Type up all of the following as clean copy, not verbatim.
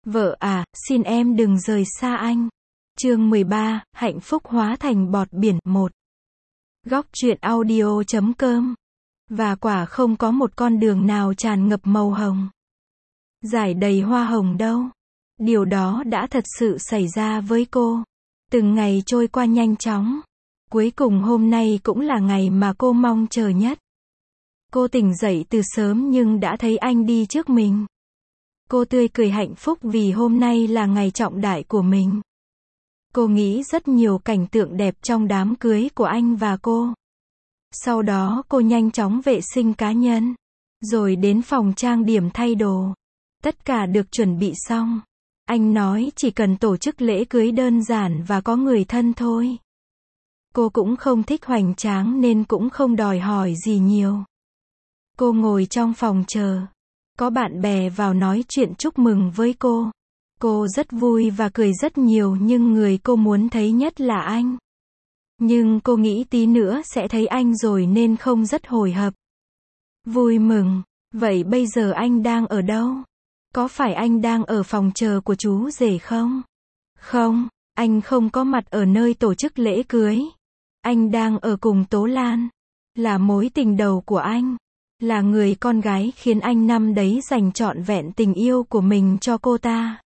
Vợ à, xin em đừng rời xa anh. Chương 13, hạnh phúc hóa thành bọt biển. 1. Góc truyện audio.com. Và quả không có một con đường nào tràn ngập màu hồng, rải đầy hoa hồng đâu. Điều đó đã thật sự xảy ra với cô. Từng ngày trôi qua nhanh chóng. Cuối cùng hôm nay cũng là ngày mà cô mong chờ nhất. Cô tỉnh dậy từ sớm nhưng đã thấy anh đi trước mình. Cô tươi cười hạnh phúc vì hôm nay là ngày trọng đại của mình. Cô nghĩ rất nhiều cảnh tượng đẹp trong đám cưới của anh và cô. Sau đó cô nhanh chóng vệ sinh cá nhân, rồi đến phòng trang điểm thay đồ. Tất cả được chuẩn bị xong. Anh nói chỉ cần tổ chức lễ cưới đơn giản và có người thân thôi. Cô cũng không thích hoành tráng nên cũng không đòi hỏi gì nhiều. Cô ngồi trong phòng chờ. Có bạn bè vào nói chuyện chúc mừng với cô. Cô rất vui và cười rất nhiều nhưng người cô muốn thấy nhất là anh. Nhưng cô nghĩ tí nữa sẽ thấy anh rồi nên không rất hồi hộp. Vui mừng. Vậy bây giờ anh đang ở đâu? Có phải anh đang ở phòng chờ của chú rể không? Không, anh không có mặt ở nơi tổ chức lễ cưới. Anh đang ở cùng Tố Lan. Là mối tình đầu của anh. Là người con gái khiến anh năm đấy dành trọn vẹn tình yêu của mình cho cô ta.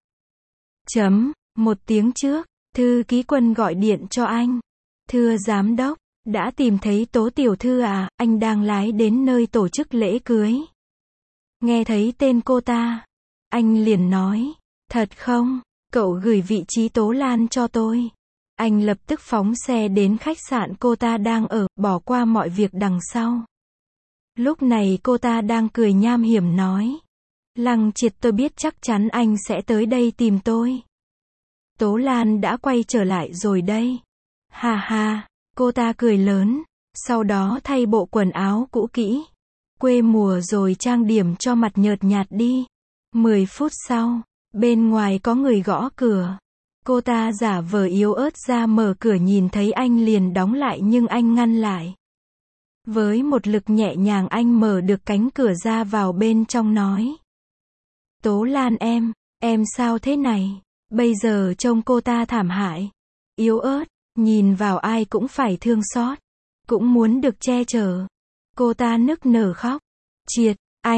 Một tiếng trước, thư ký Quân gọi điện cho anh. Thưa giám đốc, đã tìm thấy Tố tiểu thư à, anh đang lái đến nơi tổ chức lễ cưới. Nghe thấy tên cô ta, anh liền nói, thật không, cậu gửi vị trí Tố Lan cho tôi. Anh lập tức phóng xe đến khách sạn cô ta đang ở, bỏ qua mọi việc đằng sau. Lúc này cô ta đang cười nham hiểm nói, Lăng Triệt, tôi biết chắc chắn anh sẽ tới đây tìm tôi. Tố Lan đã quay trở lại rồi đây. Ha ha, cô ta cười lớn, sau đó thay bộ quần áo cũ kỹ, quê mùa rồi trang điểm cho mặt nhợt nhạt đi. 10 phút sau, bên ngoài có người gõ cửa. Cô ta giả vờ yếu ớt ra mở cửa, nhìn thấy anh liền đóng lại nhưng anh ngăn lại. Với một lực nhẹ nhàng anh mở được cánh cửa ra vào bên trong nói. Tố Lan em sao thế này? Bây giờ trông cô ta thảm hại, yếu ớt, nhìn vào ai cũng phải thương xót, cũng muốn được che chở. Cô ta nức nở khóc. Triệt,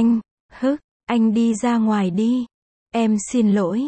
anh đi ra ngoài đi. Em xin lỗi,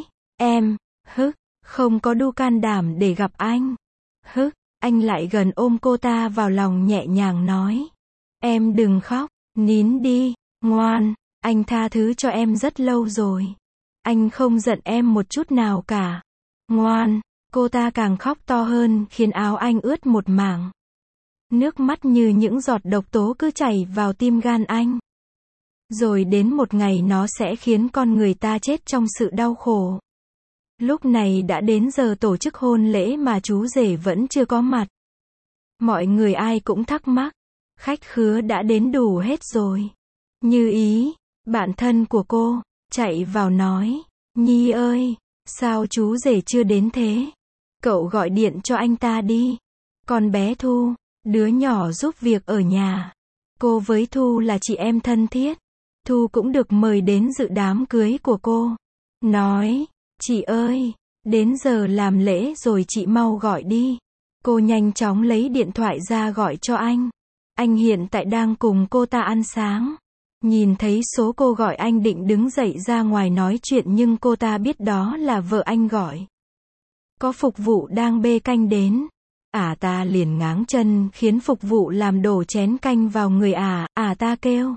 không có đủ can đảm để gặp anh. Anh lại gần ôm cô ta vào lòng nhẹ nhàng nói. Em đừng khóc, nín đi, ngoan, anh tha thứ cho em rất lâu rồi. Anh không giận em một chút nào cả. Ngoan, cô ta càng khóc to hơn khiến áo anh ướt một mảng. Nước mắt như những giọt độc tố cứ chảy vào tim gan anh. Rồi đến một ngày nó sẽ khiến con người ta chết trong sự đau khổ. Lúc này đã đến giờ tổ chức hôn lễ mà chú rể vẫn chưa có mặt. Mọi người ai cũng thắc mắc. Khách khứa đã đến đủ hết rồi. Như Ý, bạn thân của cô, chạy vào nói. Nhi ơi, sao chú rể chưa đến thế? Cậu gọi điện cho anh ta đi. Còn bé Thu, đứa nhỏ giúp việc ở nhà. Cô với Thu là chị em thân thiết. Thu cũng được mời đến dự đám cưới của cô. Nói, chị ơi, đến giờ làm lễ rồi chị mau gọi đi. Cô nhanh chóng lấy điện thoại ra gọi cho anh. Anh hiện tại đang cùng cô ta ăn sáng. Nhìn thấy số cô gọi anh định đứng dậy ra ngoài nói chuyện nhưng cô ta biết đó là vợ anh gọi. Có phục vụ đang bê canh đến. Ta liền ngáng chân khiến phục vụ làm đổ chén canh vào người ta kêu.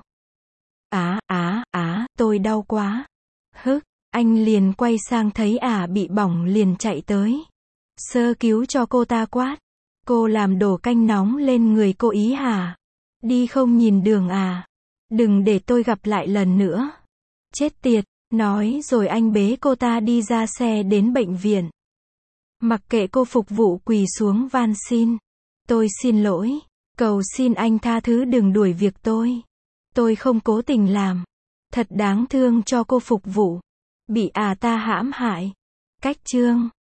Tôi đau quá. Anh liền quay sang thấy bị bỏng liền chạy tới. Sơ cứu cho cô ta quát. Cô làm đổ canh nóng lên người cô ý hả? Đi không nhìn đường à? Đừng để tôi gặp lại lần nữa. Chết tiệt, nói rồi anh bế cô ta đi ra xe đến bệnh viện. Mặc kệ cô phục vụ quỳ xuống van xin. Tôi xin lỗi, cầu xin anh tha thứ đừng đuổi việc tôi. Tôi không cố tình làm. Thật đáng thương cho cô phục vụ. Bị ta hãm hại. Cách chương